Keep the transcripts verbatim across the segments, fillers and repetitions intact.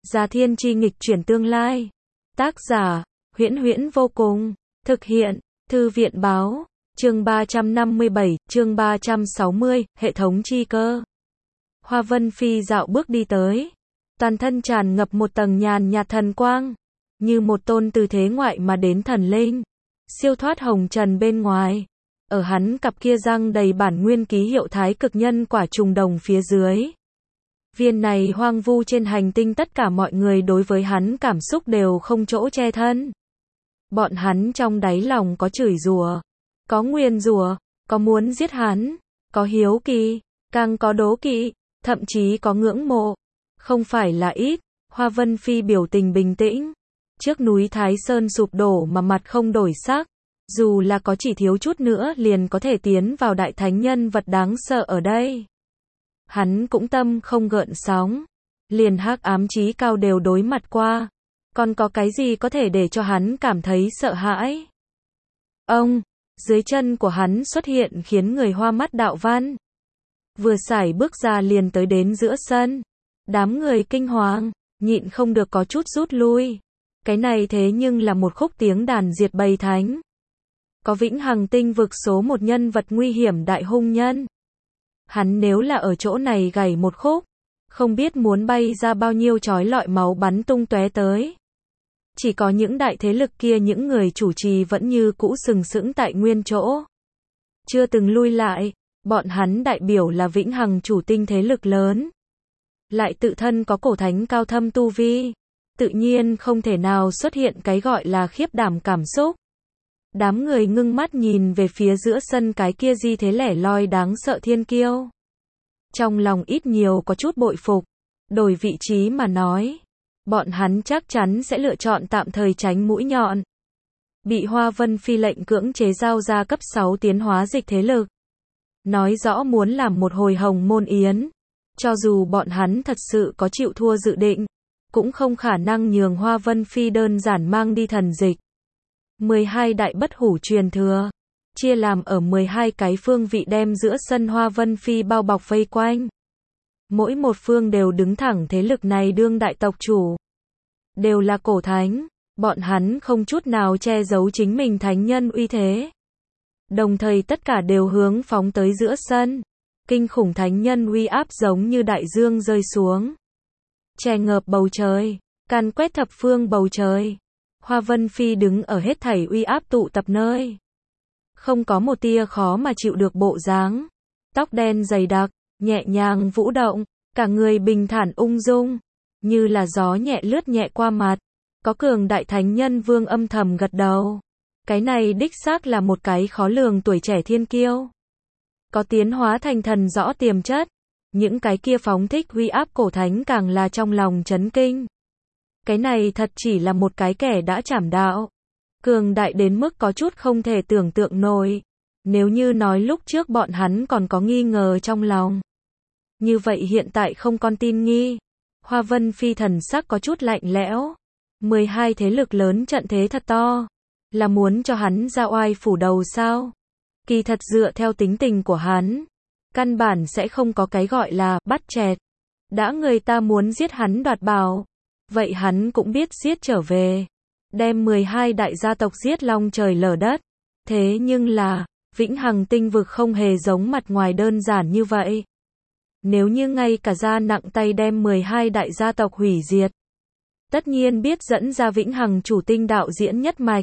Gia Thiên Chi nghịch chuyển tương lai. Tác giả, Huyễn Huyễn vô cùng. Thực hiện, Thư viện báo. Chương ba trăm năm mươi bảy, chương ba trăm sáu mươi, hệ thống chi cơ. Hoa Vân Phi dạo bước đi tới. Toàn thân tràn ngập một tầng nhàn nhạt thần quang. Như một tôn từ thế ngoại mà đến thần linh. Siêu thoát hồng trần bên ngoài. Ở hắn cặp kia răng đầy bản nguyên ký hiệu thái cực nhân quả trùng đồng phía dưới. Viên này hoang vu trên hành tinh tất cả mọi người đối với hắn cảm xúc đều không chỗ che thân. Bọn hắn trong đáy lòng có chửi rủa, có nguyền rủa, có muốn giết hắn, có hiếu kỳ, càng có đố kỵ, thậm chí có ngưỡng mộ. Không phải là ít. Hoa Vân Phi biểu tình bình tĩnh. Trước núi Thái Sơn sụp đổ mà mặt không đổi sắc. Dù là có chỉ thiếu chút nữa liền có thể tiến vào đại thánh nhân vật đáng sợ ở đây. Hắn cũng tâm không gợn sóng. Liền hắc ám chí cao đều đối mặt qua. Còn có cái gì có thể để cho hắn cảm thấy sợ hãi? Ông, dưới chân của hắn xuất hiện khiến người hoa mắt đạo văn. Vừa sải bước ra liền tới đến giữa sân. Đám người kinh hoàng, nhịn không được có chút rút lui. Cái này thế nhưng là một khúc tiếng đàn diệt bầy thánh. Có vĩnh hằng tinh vực số một nhân vật nguy hiểm đại hung nhân. Hắn nếu là ở chỗ này gảy một khúc, không biết muốn bay ra bao nhiêu chói lọi máu bắn tung tóe tới. Chỉ có những đại thế lực kia những người chủ trì vẫn như cũ sừng sững tại nguyên chỗ. Chưa từng lui lại, bọn hắn đại biểu là vĩnh hằng chủ tinh thế lực lớn. Lại tự thân có cổ thánh cao thâm tu vi. Tự nhiên không thể nào xuất hiện cái gọi là khiếp đảm cảm xúc. Đám người ngưng mắt nhìn về phía giữa sân cái kia di thế lẻ loi đáng sợ thiên kiêu. Trong lòng ít nhiều có chút bội phục. Đổi vị trí mà nói, bọn hắn chắc chắn sẽ lựa chọn tạm thời tránh mũi nhọn. Bị Hoa Vân Phi lệnh cưỡng chế giao ra cấp sáu tiến hóa dịch thế lực. Nói rõ muốn làm một hồi hồng môn yến. Cho dù bọn hắn thật sự có chịu thua dự định, cũng không khả năng nhường Hoa Vân Phi đơn giản mang đi thần dịch. mười hai đại bất hủ truyền thừa, chia làm ở mười hai cái phương vị đem giữa sân Hoa Vân Phi bao bọc vây quanh. Mỗi một phương đều đứng thẳng thế lực này đương đại tộc chủ. Đều là cổ thánh, bọn hắn không chút nào che giấu chính mình thánh nhân uy thế. Đồng thời tất cả đều hướng phóng tới giữa sân. Kinh khủng thánh nhân uy áp giống như đại dương rơi xuống. Che ngợp bầu trời, càn quét thập phương bầu trời. Hoa Vân Phi đứng ở hết thảy uy áp tụ tập nơi. Không có một tia khó mà chịu được bộ dáng. Tóc đen dày đặc, nhẹ nhàng vũ động, cả người bình thản ung dung. Như là gió nhẹ lướt nhẹ qua mặt. Có cường đại thánh nhân vương âm thầm gật đầu. Cái này đích xác là một cái khó lường tuổi trẻ thiên kiêu. Có tiến hóa thành thần rõ tiềm chất. Những cái kia phóng thích uy áp cổ thánh càng là trong lòng chấn kinh. Cái này thật chỉ là một cái kẻ đã trảm đạo. Cường đại đến mức có chút không thể tưởng tượng nổi. Nếu như nói lúc trước bọn hắn còn có nghi ngờ trong lòng. Như vậy hiện tại không còn tin nghi. Hoa Vân Phi thần sắc có chút lạnh lẽo. mười hai thế lực lớn trận thế thật to. Là muốn cho hắn ra oai phủ đầu sao? Kỳ thật dựa theo tính tình của hắn. Căn bản sẽ không có cái gọi là bắt chẹt. Đã người ta muốn giết hắn đoạt bảo. Vậy hắn cũng biết giết trở về. Đem mười hai đại gia tộc giết long trời lở đất. Thế nhưng là, vĩnh hằng tinh vực không hề giống mặt ngoài đơn giản như vậy. Nếu như ngay cả ra nặng tay đem mười hai đại gia tộc hủy diệt. Tất nhiên biết dẫn ra vĩnh hằng chủ tinh đạo diễn nhất mạch.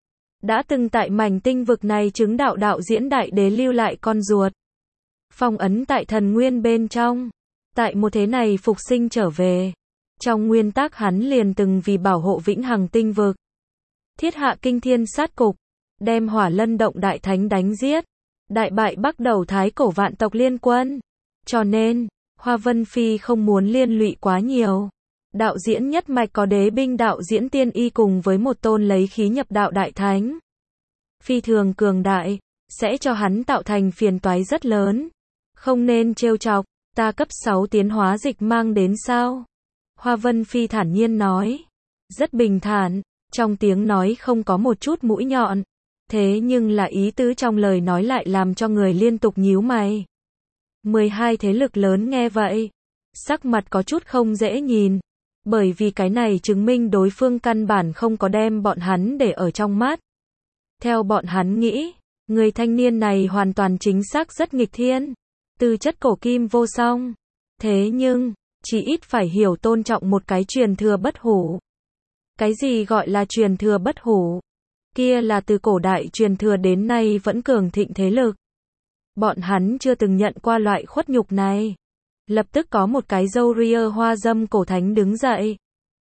Đã từng tại mảnh tinh vực này chứng đạo đạo diễn đại đế lưu lại con ruột. Phong ấn tại thần nguyên bên trong. Tại một thế này phục sinh trở về. Trong nguyên tắc hắn liền từng vì bảo hộ vĩnh hằng tinh vực. Thiết hạ kinh thiên sát cục. Đem hỏa lân động đại thánh đánh giết. Đại bại bắc đầu thái cổ vạn tộc liên quân. Cho nên, Hoa Vân Phi không muốn liên lụy quá nhiều. Đạo diễn nhất mạch có đế binh đạo diễn tiên y cùng với một tôn lấy khí nhập đạo đại thánh. Phi thường cường đại, sẽ cho hắn tạo thành phiền toái rất lớn. Không nên trêu chọc, ta cấp sáu tiến hóa dịch mang đến sao? Hoa Vân Phi thản nhiên nói. Rất bình thản, trong tiếng nói không có một chút mũi nhọn. Thế nhưng là ý tứ trong lời nói lại làm cho người liên tục nhíu mày. mười hai thế lực lớn nghe vậy. Sắc mặt có chút không dễ nhìn. Bởi vì cái này chứng minh đối phương căn bản không có đem bọn hắn để ở trong mắt. Theo bọn hắn nghĩ, người thanh niên này hoàn toàn chính xác rất nghịch thiên, tư chất cổ kim vô song. Thế nhưng, chỉ ít phải hiểu tôn trọng một cái truyền thừa bất hủ. Cái gì gọi là truyền thừa bất hủ? Kia là từ cổ đại truyền thừa đến nay vẫn cường thịnh thế lực. Bọn hắn chưa từng nhận qua loại khuất nhục này. Lập tức có một cái râu ria hoa dâm cổ thánh đứng dậy.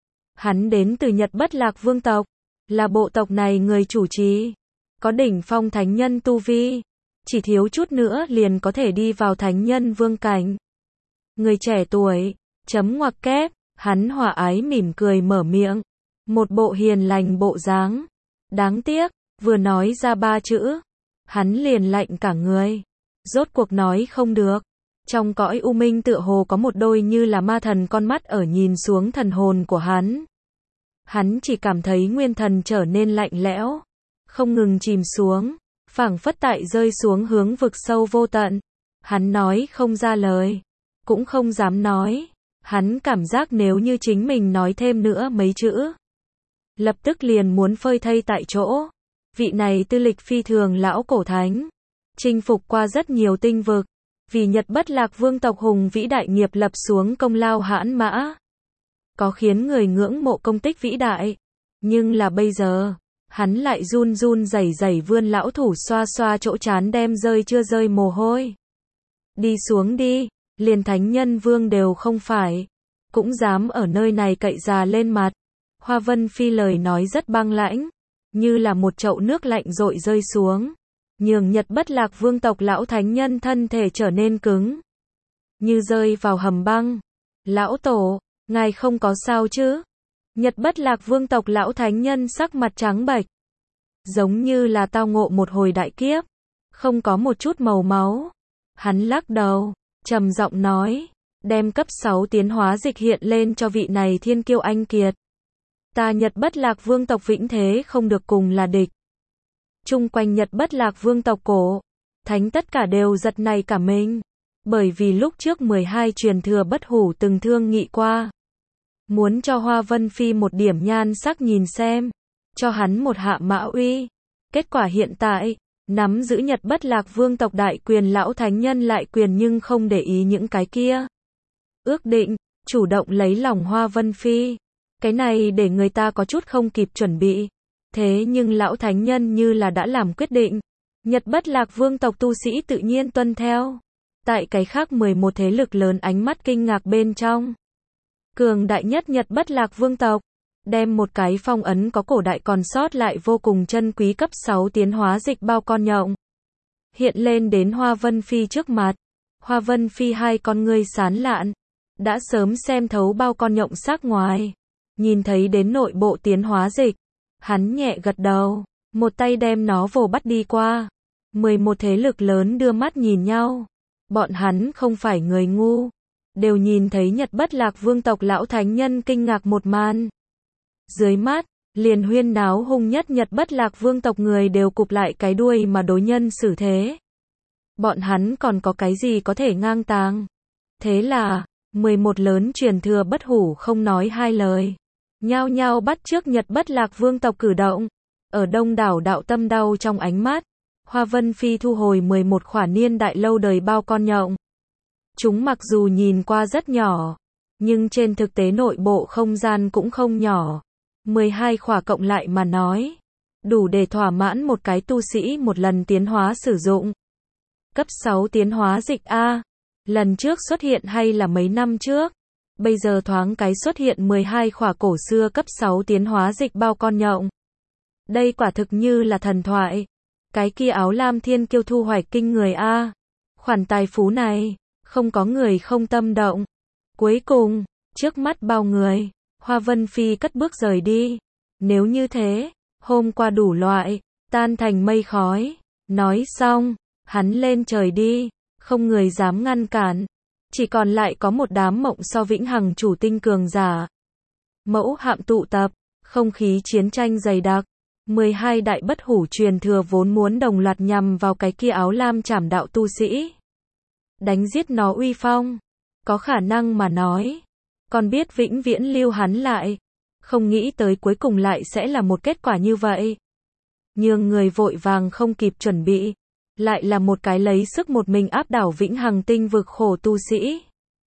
Hắn đến từ Nhật Bất Lạc Vương tộc, là bộ tộc này người chủ trì, có đỉnh phong thánh nhân tu vi, chỉ thiếu chút nữa liền có thể đi vào thánh nhân vương cảnh. Người trẻ tuổi, chấm ngoặc kép, hắn hòa ái mỉm cười mở miệng, một bộ hiền lành bộ dáng. Đáng tiếc, vừa nói ra ba chữ, hắn liền lạnh cả người, rốt cuộc nói không được. Trong cõi u minh tựa hồ có một đôi như là ma thần con mắt ở nhìn xuống thần hồn của hắn. Hắn chỉ cảm thấy nguyên thần trở nên lạnh lẽo, không ngừng chìm xuống, phảng phất tại rơi xuống hướng vực sâu vô tận. Hắn nói không ra lời, cũng không dám nói. Hắn cảm giác nếu như chính mình nói thêm nữa mấy chữ, lập tức liền muốn phơi thây tại chỗ. Vị này tư lịch phi thường lão cổ thánh, chinh phục qua rất nhiều tinh vực, vì Nhật Bất Lạc Vương tộc hùng vĩ đại nghiệp lập xuống công lao hãn mã, có khiến người ngưỡng mộ công tích vĩ đại. Nhưng là bây giờ, hắn lại run run rẩy rẩy vươn lão thủ xoa xoa chỗ trán đem rơi chưa rơi mồ hôi. Đi xuống đi, liền thánh nhân vương đều không phải, cũng dám ở nơi này cậy già lên mặt. Hoa Vân Phi lời nói rất băng lãnh, như là một chậu nước lạnh dội rơi xuống, nhường Nhật Bất Lạc Vương tộc lão thánh nhân thân thể trở nên cứng, như rơi vào hầm băng. Lão tổ, ngài không có sao chứ? Nhật Bất Lạc Vương tộc lão thánh nhân sắc mặt trắng bệch, giống như là tao ngộ một hồi đại kiếp, không có một chút màu máu. Hắn lắc đầu, trầm giọng nói, đem cấp sáu tiến hóa dịch hiện lên cho vị này thiên kiêu anh kiệt. Ta Nhật Bất Lạc Vương tộc vĩnh thế không được cùng là địch. Chung quanh Nhật Bất Lạc Vương tộc cổ thánh tất cả đều giật nảy cả mình, bởi vì lúc trước mười hai truyền thừa bất hủ từng thương nghị qua, muốn cho Hoa Vân Phi một điểm nhan sắc nhìn xem, cho hắn một hạ mã uy. Kết quả hiện tại, nắm giữ Nhật Bất Lạc Vương tộc đại quyền lão thánh nhân lại quyền nhưng không để ý những cái kia. Ước định, chủ động lấy lòng Hoa Vân Phi. Cái này để người ta có chút không kịp chuẩn bị. Thế nhưng lão thánh nhân như là đã làm quyết định. Nhật Bất Lạc Vương tộc tu sĩ tự nhiên tuân theo. Tại cái khác mười một thế lực lớn ánh mắt kinh ngạc bên trong, cường đại nhất Nhật Bất Lạc Vương tộc, đem một cái phong ấn có cổ đại còn sót lại vô cùng chân quý cấp sáu tiến hóa dịch bao con nhộng, hiện lên đến Hoa Vân Phi trước mặt. Hoa Vân Phi hai con ngươi sán lạn, đã sớm xem thấu bao con nhộng sắc ngoài, nhìn thấy đến nội bộ tiến hóa dịch, hắn nhẹ gật đầu, một tay đem nó vồ bắt đi qua. mười một thế lực lớn đưa mắt nhìn nhau, bọn hắn không phải người ngu, đều nhìn thấy Nhật Bất Lạc Vương tộc lão thánh nhân kinh ngạc một màn. Dưới mắt, liền huyên náo hung nhất Nhật Bất Lạc Vương tộc người đều cụp lại cái đuôi mà đối nhân xử thế. Bọn hắn còn có cái gì có thể ngang tàng? Thế là, mười một lớn truyền thừa bất hủ không nói hai lời, nhao nhao bắt chước Nhật Bất Lạc Vương tộc cử động. Ở đông đảo đạo tâm đau trong ánh mắt, Hoa Vân Phi thu hồi mười một khỏa niên đại lâu đời bao con nhộng. Chúng mặc dù nhìn qua rất nhỏ, nhưng trên thực tế nội bộ không gian cũng không nhỏ. mười hai khỏa cộng lại mà nói, đủ để thỏa mãn một cái tu sĩ một lần tiến hóa sử dụng. Cấp sáu tiến hóa dịch A, lần trước xuất hiện hay là mấy năm trước, bây giờ thoáng cái xuất hiện mười hai khỏa cổ xưa cấp sáu tiến hóa dịch bao con nhộng. Đây quả thực như là thần thoại. Cái kia áo lam thiên kiêu thu hoạch kinh người A. Khoản tài phú này, không có người không tâm động. Cuối cùng, trước mắt bao người, Hoa Vân Phi cất bước rời đi. Nếu như thế, hôm qua đủ loại, tan thành mây khói. Nói xong, hắn lên trời đi, không người dám ngăn cản. Chỉ còn lại có một đám mộng so vĩnh hằng chủ tinh cường giả. Mẫu hạm tụ tập, không khí chiến tranh dày đặc. mười hai đại bất hủ truyền thừa vốn muốn đồng loạt nhằm vào cái kia áo lam trảm đạo tu sĩ, đánh giết nó uy phong. Có khả năng mà nói, còn biết vĩnh viễn lưu hắn lại. Không nghĩ tới cuối cùng lại sẽ là một kết quả như vậy. Nhưng người vội vàng không kịp chuẩn bị, lại là một cái lấy sức một mình áp đảo vĩnh hằng tinh vực khổ tu sĩ.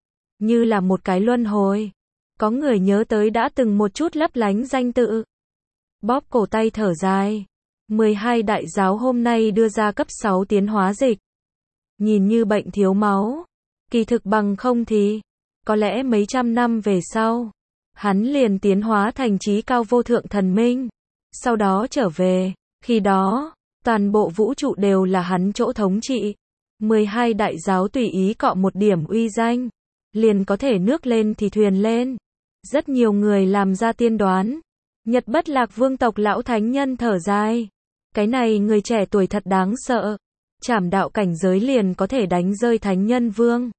Như là một cái luân hồi. Có người nhớ tới đã từng một chút lấp lánh danh tự. Bóp cổ tay thở dài. mười hai đại giáo hôm nay đưa ra cấp sáu tiến hóa dịch. Nhìn như bệnh thiếu máu. Kỳ thực bằng không thì, có lẽ mấy trăm năm về sau, hắn liền tiến hóa thành trí cao vô thượng thần minh. Sau đó trở về, khi đó, toàn bộ vũ trụ đều là hắn chỗ thống trị. mười hai đại giáo tùy ý cọ một điểm uy danh, liền có thể nước lên thì thuyền lên. Rất nhiều người làm ra tiên đoán. Nhật Bất Lạc vương tộc lão thánh nhân thở dài. Cái này người trẻ tuổi thật đáng sợ. Trảm đạo cảnh giới liền có thể đánh rơi thánh nhân vương.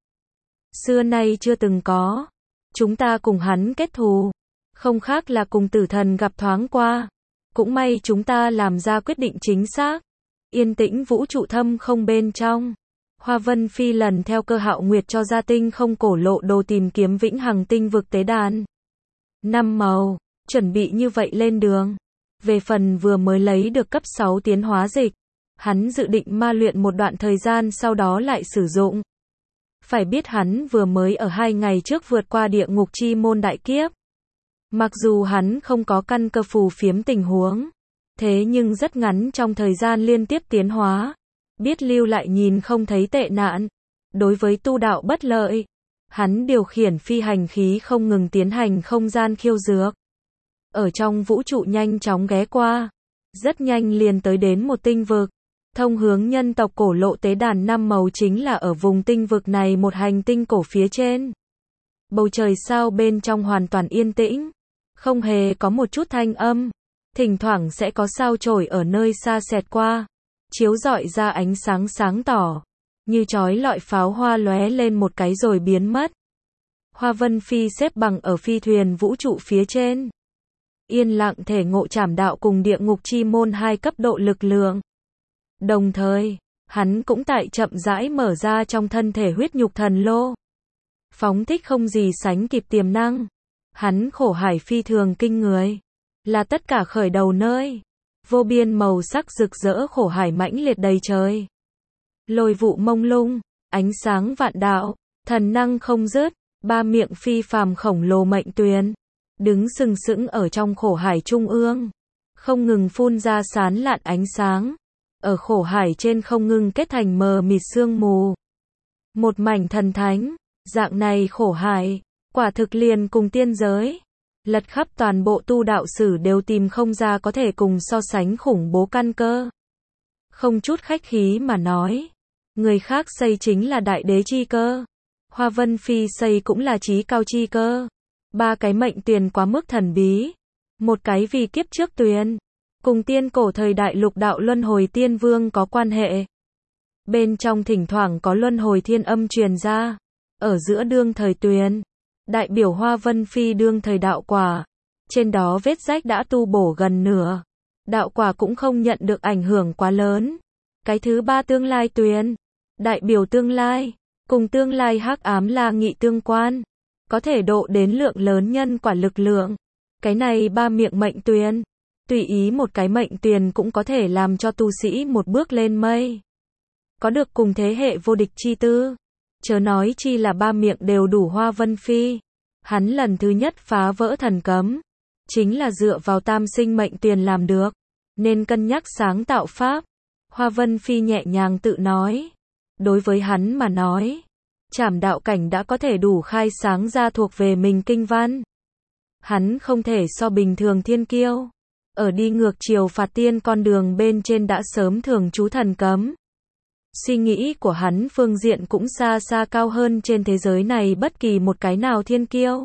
Xưa nay chưa từng có. Chúng ta cùng hắn kết thù. Không khác là cùng tử thần gặp thoáng qua. Cũng may chúng ta làm ra quyết định chính xác. Yên tĩnh vũ trụ thâm không bên trong. Hoa Vân Phi lần theo Cơ Hạo Nguyệt cho ra tinh không cổ lộ đồ tìm kiếm vĩnh hằng tinh vực tế đàn. Năm màu, chuẩn bị như vậy lên đường. Về phần vừa mới lấy được cấp sáu tiến hóa dịch, hắn dự định ma luyện một đoạn thời gian sau đó lại sử dụng. Phải biết hắn vừa mới ở hai ngày trước vượt qua địa ngục chi môn đại kiếp. Mặc dù hắn không có căn cơ phù phiếm tình huống, thế nhưng rất ngắn trong thời gian liên tiếp tiến hóa, biết lưu lại nhìn không thấy tệ nạn. Đối với tu đạo bất lợi, hắn điều khiển phi hành khí không ngừng tiến hành không gian khiêu dược. Ở trong vũ trụ nhanh chóng ghé qua, rất nhanh liền tới đến một tinh vực. Thông hướng nhân tộc cổ lộ tế đàn năm màu chính là ở vùng tinh vực này một hành tinh cổ phía trên. Bầu trời sao bên trong hoàn toàn yên tĩnh, không hề có một chút thanh âm. Thỉnh thoảng sẽ có sao chổi ở nơi xa xẹt qua, chiếu rọi ra ánh sáng sáng tỏ, như chói lọi pháo hoa lóe lên một cái rồi biến mất. Hoa Vân Phi xếp bằng ở phi thuyền vũ trụ phía trên, yên lặng thể ngộ trảm đạo cùng địa ngục chi môn hai cấp độ lực lượng. Đồng thời, hắn cũng tại chậm rãi mở ra trong thân thể huyết nhục thần lô, phóng thích không gì sánh kịp tiềm năng. Hắn khổ hải phi thường kinh người, là tất cả khởi đầu nơi. Vô biên màu sắc rực rỡ khổ hải mãnh liệt đầy trời. Lôi vụ mông lung, ánh sáng vạn đạo, thần năng không dứt, ba miệng phi phàm khổng lồ mệnh tuyền, đứng sừng sững ở trong khổ hải trung ương, không ngừng phun ra sán lạn ánh sáng. Ở khổ hải trên không ngừng kết thành mờ mịt sương mù. Một mảnh thần thánh, dạng này khổ hải, quả thực liền cùng tiên giới. Lật khắp toàn bộ tu đạo sử đều tìm không ra có thể cùng so sánh khủng bố căn cơ. Không chút khách khí mà nói, người khác xây chính là đại đế chi cơ. Hoa Vân Phi xây cũng là chí cao chi cơ. Ba cái mệnh tuyền quá mức thần bí. Một cái vì kiếp trước tuyền, cùng tiên cổ thời đại lục đạo luân hồi tiên vương có quan hệ. Bên trong thỉnh thoảng có luân hồi thiên âm truyền ra. Ở giữa đương thời tuyền, đại biểu Hoa Vân Phi đương thời đạo quả. Trên đó vết rách đã tu bổ gần nửa. Đạo quả cũng không nhận được ảnh hưởng quá lớn. Cái thứ ba tương lai tuyền, đại biểu tương lai, cùng tương lai hắc ám là nghị tương quan. Có thể độ đến lượng lớn nhân quả lực lượng. Cái này ba miệng mệnh tuyền, tùy ý một cái mệnh tuyền cũng có thể làm cho tu sĩ một bước lên mây. Có được cùng thế hệ vô địch chi tư. Chớ nói chi là ba miệng đều đủ Hoa Vân Phi. Hắn lần thứ nhất phá vỡ thần cấm, chính là dựa vào tam sinh mệnh tuyền làm được, nên cân nhắc sáng tạo pháp. Hoa Vân Phi nhẹ nhàng tự nói. Đối với hắn mà nói, trảm đạo cảnh đã có thể đủ khai sáng ra thuộc về mình kinh văn. Hắn không thể so bình thường thiên kiêu. Ở đi ngược chiều phạt tiên con đường bên trên đã sớm thường trú thần cấm. Suy nghĩ của hắn phương diện cũng xa xa cao hơn trên thế giới này bất kỳ một cái nào thiên kiêu.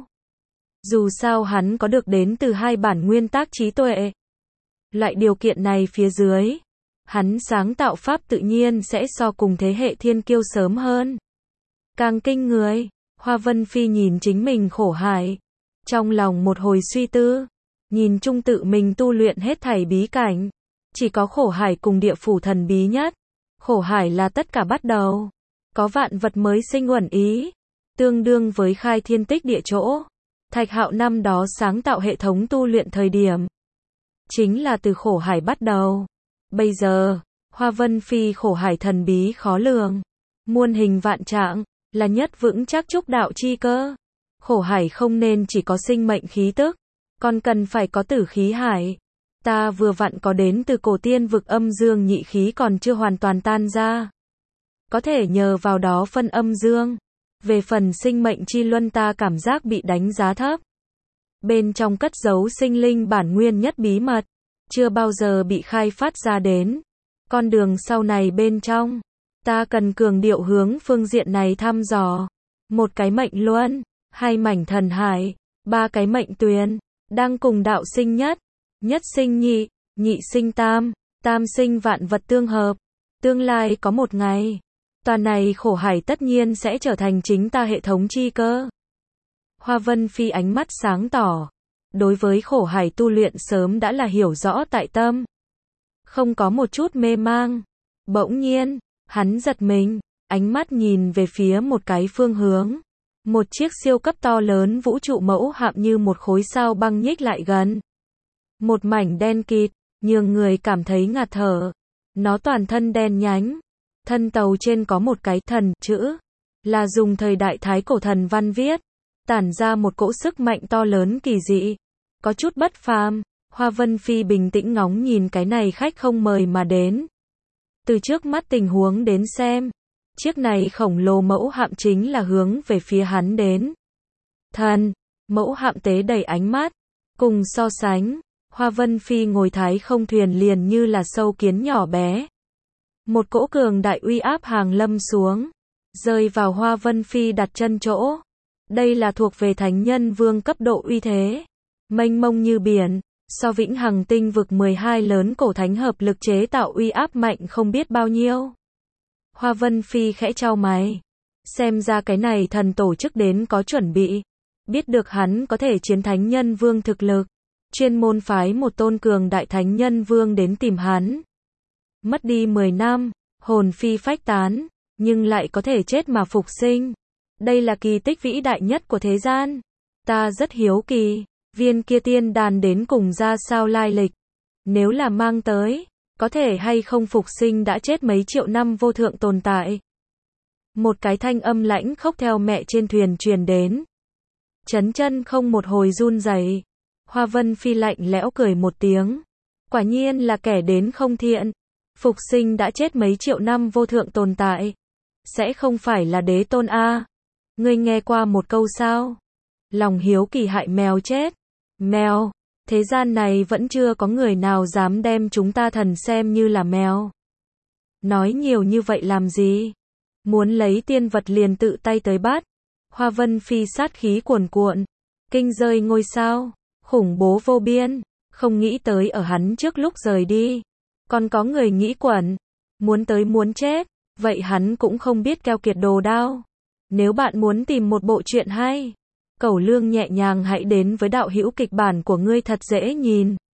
Dù sao hắn có được đến từ hai bản nguyên tác trí tuệ. Loại điều kiện này phía dưới, hắn sáng tạo pháp tự nhiên sẽ so cùng thế hệ thiên kiêu sớm hơn. Càng kinh người, Hoa Vân Phi nhìn chính mình khổ hải, trong lòng một hồi suy tư, nhìn chung tự mình tu luyện hết thảy bí cảnh, chỉ có khổ hải cùng địa phủ thần bí nhất. Khổ hải là tất cả bắt đầu, có vạn vật mới sinh uẩn ý, tương đương với khai thiên tích địa chỗ. Thạch Hạo năm đó sáng tạo hệ thống tu luyện thời điểm, chính là từ khổ hải bắt đầu. Bây giờ, Hoa Vân Phi khổ hải thần bí khó lường, muôn hình vạn trạng, là nhất vững chắc trúc đạo chi cơ. Khổ hải không nên chỉ có sinh mệnh khí tức, còn cần phải có tử khí hải. Ta vừa vặn có đến từ cổ tiên vực âm dương nhị khí còn chưa hoàn toàn tan ra. Có thể nhờ vào đó phân âm dương. Về phần sinh mệnh chi luân ta cảm giác bị đánh giá thấp. Bên trong cất giấu sinh linh bản nguyên nhất bí mật, chưa bao giờ bị khai phát ra đến. Con đường sau này bên trong, ta cần cường điệu hướng phương diện này thăm dò. Một cái mệnh luân, hai mảnh thần hải, ba cái mệnh tuyền, đang cùng đạo sinh nhất, nhất sinh nhị, nhị sinh tam, tam sinh vạn vật tương hợp. Tương lai có một ngày, toàn này khổ hải tất nhiên sẽ trở thành chính ta hệ thống chi cơ. Hoa Vân Phi ánh mắt sáng tỏ, đối với khổ hải tu luyện sớm đã là hiểu rõ tại tâm, không có một chút mê mang. Bỗng nhiên, hắn giật mình, ánh mắt nhìn về phía một cái phương hướng. Một chiếc siêu cấp to lớn vũ trụ mẫu hạm như một khối sao băng nhích lại gần. Một mảnh đen kịt, nhường người cảm thấy ngạt thở. Nó toàn thân đen nhánh. Thân tàu trên có một cái thần chữ, là dùng thời đại thái cổ thần văn viết, tản ra một cỗ sức mạnh to lớn kỳ dị, có chút bất phàm. Hoa Vân Phi bình tĩnh ngóng nhìn cái này khách không mời mà đến. Từ trước mắt tình huống đến xem, chiếc này khổng lồ mẫu hạm chính là hướng về phía hắn đến. Thần, mẫu hạm tế đầy ánh mắt, cùng so sánh, Hoa Vân Phi ngồi thái không thuyền liền như là sâu kiến nhỏ bé. Một cỗ cường đại uy áp hàng lâm xuống, rơi vào Hoa Vân Phi đặt chân chỗ. Đây là thuộc về thánh nhân vương cấp độ uy thế, mênh mông như biển, so Vĩnh Hằng tinh vực mười hai lớn cổ thánh hợp lực chế tạo uy áp mạnh không biết bao nhiêu. Hoa Vân Phi khẽ chau mày, xem ra cái này thần tổ chức đến có chuẩn bị, biết được hắn có thể chiến thánh nhân vương thực lực, chuyên môn phái một tôn cường đại thánh nhân vương đến tìm hắn. Mất đi mười năm, hồn phi phách tán, nhưng lại có thể chết mà phục sinh. Đây là kỳ tích vĩ đại nhất của thế gian. Ta rất hiếu kỳ, viên kia tiên đàn đến cùng ra sao lai lịch. Nếu là mang tới, có thể hay không phục sinh đã chết mấy triệu năm vô thượng tồn tại. Một cái thanh âm lãnh khốc theo mẹ trên thuyền truyền đến. Chấn chân không một hồi run rẩy. Hoa Vân Phi lạnh lẽo cười một tiếng. Quả nhiên là kẻ đến không thiện. Phục sinh đã chết mấy triệu năm vô thượng tồn tại. Sẽ không phải là đế tôn a? Ngươi nghe qua một câu sao? Lòng hiếu kỳ hại mèo chết. Mèo, thế gian này vẫn chưa có người nào dám đem chúng ta thần xem như là mèo. Nói nhiều như vậy làm gì? Muốn lấy tiên vật liền tự tay tới bắt. Hoa Vân Phi sát khí cuồn cuộn, kinh rơi ngôi sao, khủng bố vô biên, không nghĩ tới ở hắn trước lúc rời đi, còn có người nghĩ quẩn, muốn tới muốn chết, vậy hắn cũng không biết keo kiệt đồ đao. Nếu bạn muốn tìm một bộ truyện hay, cẩu lương nhẹ nhàng hãy đến với đạo hữu kịch bản của ngươi thật dễ nhìn.